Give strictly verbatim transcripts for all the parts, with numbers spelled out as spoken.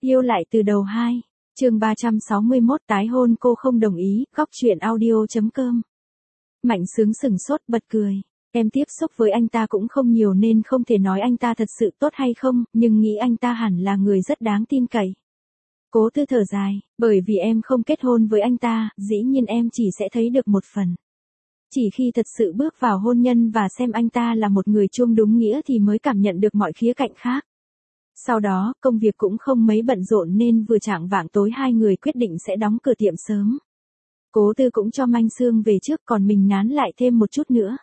Yêu lại từ đầu hai. Chương ba trăm sáu mươi mốt tái hôn cô không đồng ý, góc truyện audio chấm com. Mạnh Sướng sừng sốt bật cười. Em tiếp xúc với anh ta cũng không nhiều nên không thể nói anh ta thật sự tốt hay không, nhưng nghĩ anh ta hẳn là người rất đáng tin cậy. Cố Tư thở dài, bởi vì em không kết hôn với anh ta, dĩ nhiên em chỉ sẽ thấy được một phần. Chỉ khi thật sự bước vào hôn nhân và xem anh ta là một người chung đúng nghĩa thì mới cảm nhận được mọi khía cạnh khác. Sau đó, công việc cũng không mấy bận rộn nên vừa chạng vạng tối hai người quyết định sẽ đóng cửa tiệm sớm. Cố Tư cũng cho Mạnh Sương về trước còn mình nán lại thêm một chút nữa.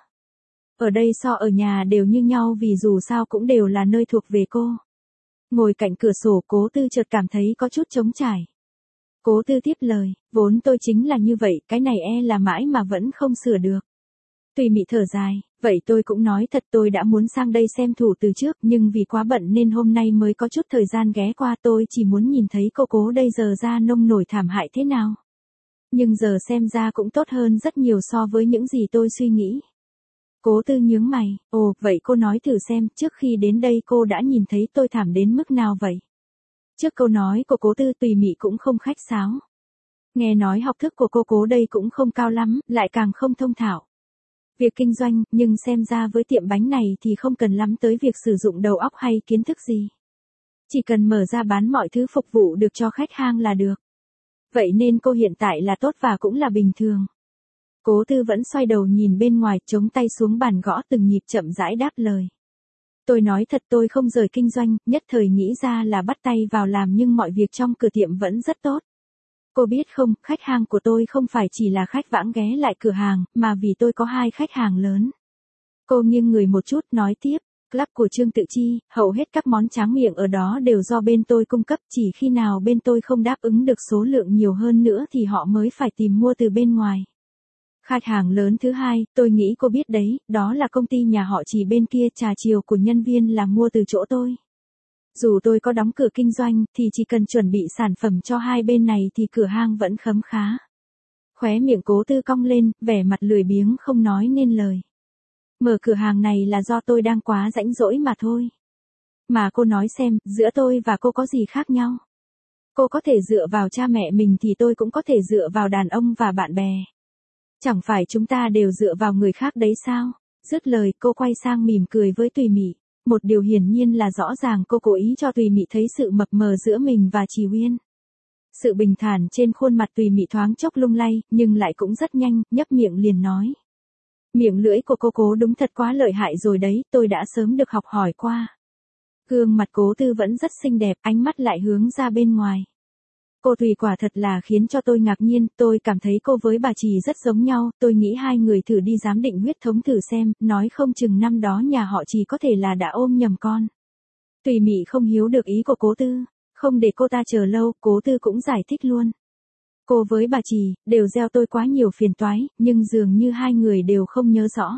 Ở đây so ở nhà đều như nhau vì dù sao cũng đều là nơi thuộc về cô. Ngồi cạnh cửa sổ Cố Tư chợt cảm thấy có chút trống trải. Cố Tư tiếp lời, vốn tôi chính là như vậy, cái này e là mãi mà vẫn không sửa được. Tùy Mị thở dài, vậy tôi cũng nói thật tôi đã muốn sang đây xem thử từ trước nhưng vì quá bận nên hôm nay mới có chút thời gian ghé qua, tôi chỉ muốn nhìn thấy cô Cố đây giờ ra nông nổi thảm hại thế nào. Nhưng giờ xem ra cũng tốt hơn rất nhiều so với những gì tôi suy nghĩ. Cố Tư nhướng mày, ồ, vậy cô nói thử xem, trước khi đến đây cô đã nhìn thấy tôi thảm đến mức nào vậy? Trước câu nói của Cố Tư Tùy Mị cũng không khách sáo. Nghe nói học thức của cô Cố đây cũng không cao lắm, lại càng không thông thạo. Việc kinh doanh, nhưng xem ra với tiệm bánh này thì không cần lắm tới việc sử dụng đầu óc hay kiến thức gì. Chỉ cần mở ra bán mọi thứ phục vụ được cho khách hàng là được. Vậy nên cô hiện tại là tốt và cũng là bình thường. Cố Tư vẫn xoay đầu nhìn bên ngoài, chống tay xuống bàn gõ từng nhịp chậm rãi đáp lời. Tôi nói thật tôi không rời kinh doanh, nhất thời nghĩ ra là bắt tay vào làm nhưng mọi việc trong cửa tiệm vẫn rất tốt. Cô biết không, khách hàng của tôi không phải chỉ là khách vãng ghé lại cửa hàng, mà vì tôi có hai khách hàng lớn. Cô nghiêng người một chút nói tiếp, club của Trương Tự Chi, hầu hết các món tráng miệng ở đó đều do bên tôi cung cấp, chỉ khi nào bên tôi không đáp ứng được số lượng nhiều hơn nữa thì họ mới phải tìm mua từ bên ngoài. Khách hàng lớn thứ hai, tôi nghĩ cô biết đấy, đó là công ty nhà họ Chỉ bên kia, trà chiều của nhân viên là mua từ chỗ tôi. Dù tôi có đóng cửa kinh doanh thì chỉ cần chuẩn bị sản phẩm cho hai bên này thì cửa hàng vẫn khấm khá. Khóe miệng Cố Tư cong lên, vẻ mặt lười biếng không nói nên lời. Mở cửa hàng này là do tôi đang quá rãnh rỗi mà thôi. Mà cô nói xem, giữa tôi và cô có gì khác nhau? Cô có thể dựa vào cha mẹ mình thì tôi cũng có thể dựa vào đàn ông và bạn bè. Chẳng phải chúng ta đều dựa vào người khác đấy sao? Dứt lời cô quay sang mỉm cười với Tùy Mị. Một điều hiển nhiên là rõ ràng cô cố ý cho Tùy Mị thấy sự mập mờ giữa mình và Trì Uyên. Sự bình thản trên khuôn mặt Tùy Mị thoáng chốc lung lay, nhưng lại cũng rất nhanh, nhấp miệng liền nói. Miệng lưỡi của cô Cố đúng thật quá lợi hại rồi đấy, tôi đã sớm được học hỏi qua. Gương mặt Cố Tư vẫn rất xinh đẹp, ánh mắt lại hướng ra bên ngoài. Cô Thùy quả thật là khiến cho tôi ngạc nhiên, tôi cảm thấy cô với bà Trì rất giống nhau, tôi nghĩ hai người thử đi giám định huyết thống thử xem, nói không chừng năm đó nhà họ Trì có thể là đã ôm nhầm con. Tùy Mị không hiểu được ý của Cố Tư, không để cô ta chờ lâu, Cố Tư cũng giải thích luôn. Cô với bà Trì, đều gieo tôi quá nhiều phiền toái, nhưng dường như hai người đều không nhớ rõ.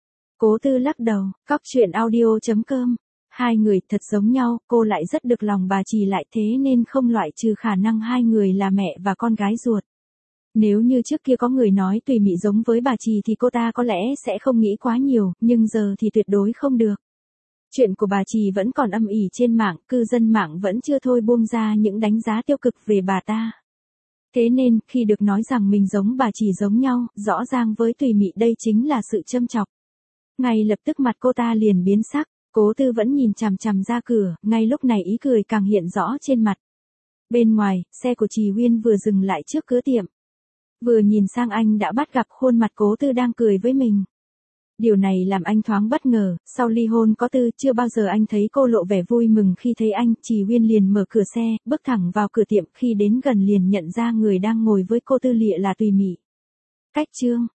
Cố Tư lắc đầu, góc truyện audio chấm com. Hai người thật giống nhau, cô lại rất được lòng bà Trì lại thế nên không loại trừ khả năng hai người là mẹ và con gái ruột. Nếu như trước kia có người nói Tùy Mị giống với bà Trì thì cô ta có lẽ sẽ không nghĩ quá nhiều, nhưng giờ thì tuyệt đối không được. Chuyện của bà Trì vẫn còn âm ỉ trên mạng, cư dân mạng vẫn chưa thôi buông ra những đánh giá tiêu cực về bà ta. Thế nên, khi được nói rằng mình giống bà Trì giống nhau, rõ ràng với Tùy Mị đây chính là sự châm chọc. Ngay lập tức mặt cô ta liền biến sắc. Cố Tư vẫn nhìn chằm chằm ra cửa, ngay lúc này ý cười càng hiện rõ trên mặt. Bên ngoài, xe của Trì Uyên vừa dừng lại trước cửa tiệm. Vừa nhìn sang anh đã bắt gặp khuôn mặt Cố Tư đang cười với mình. Điều này làm anh thoáng bất ngờ, sau ly hôn có Tư chưa bao giờ anh thấy cô lộ vẻ vui mừng khi thấy anh. Trì Uyên liền mở cửa xe, bước thẳng vào cửa tiệm, khi đến gần liền nhận ra người đang ngồi với cô Tư Lịa là Tùy Mị. Cách chương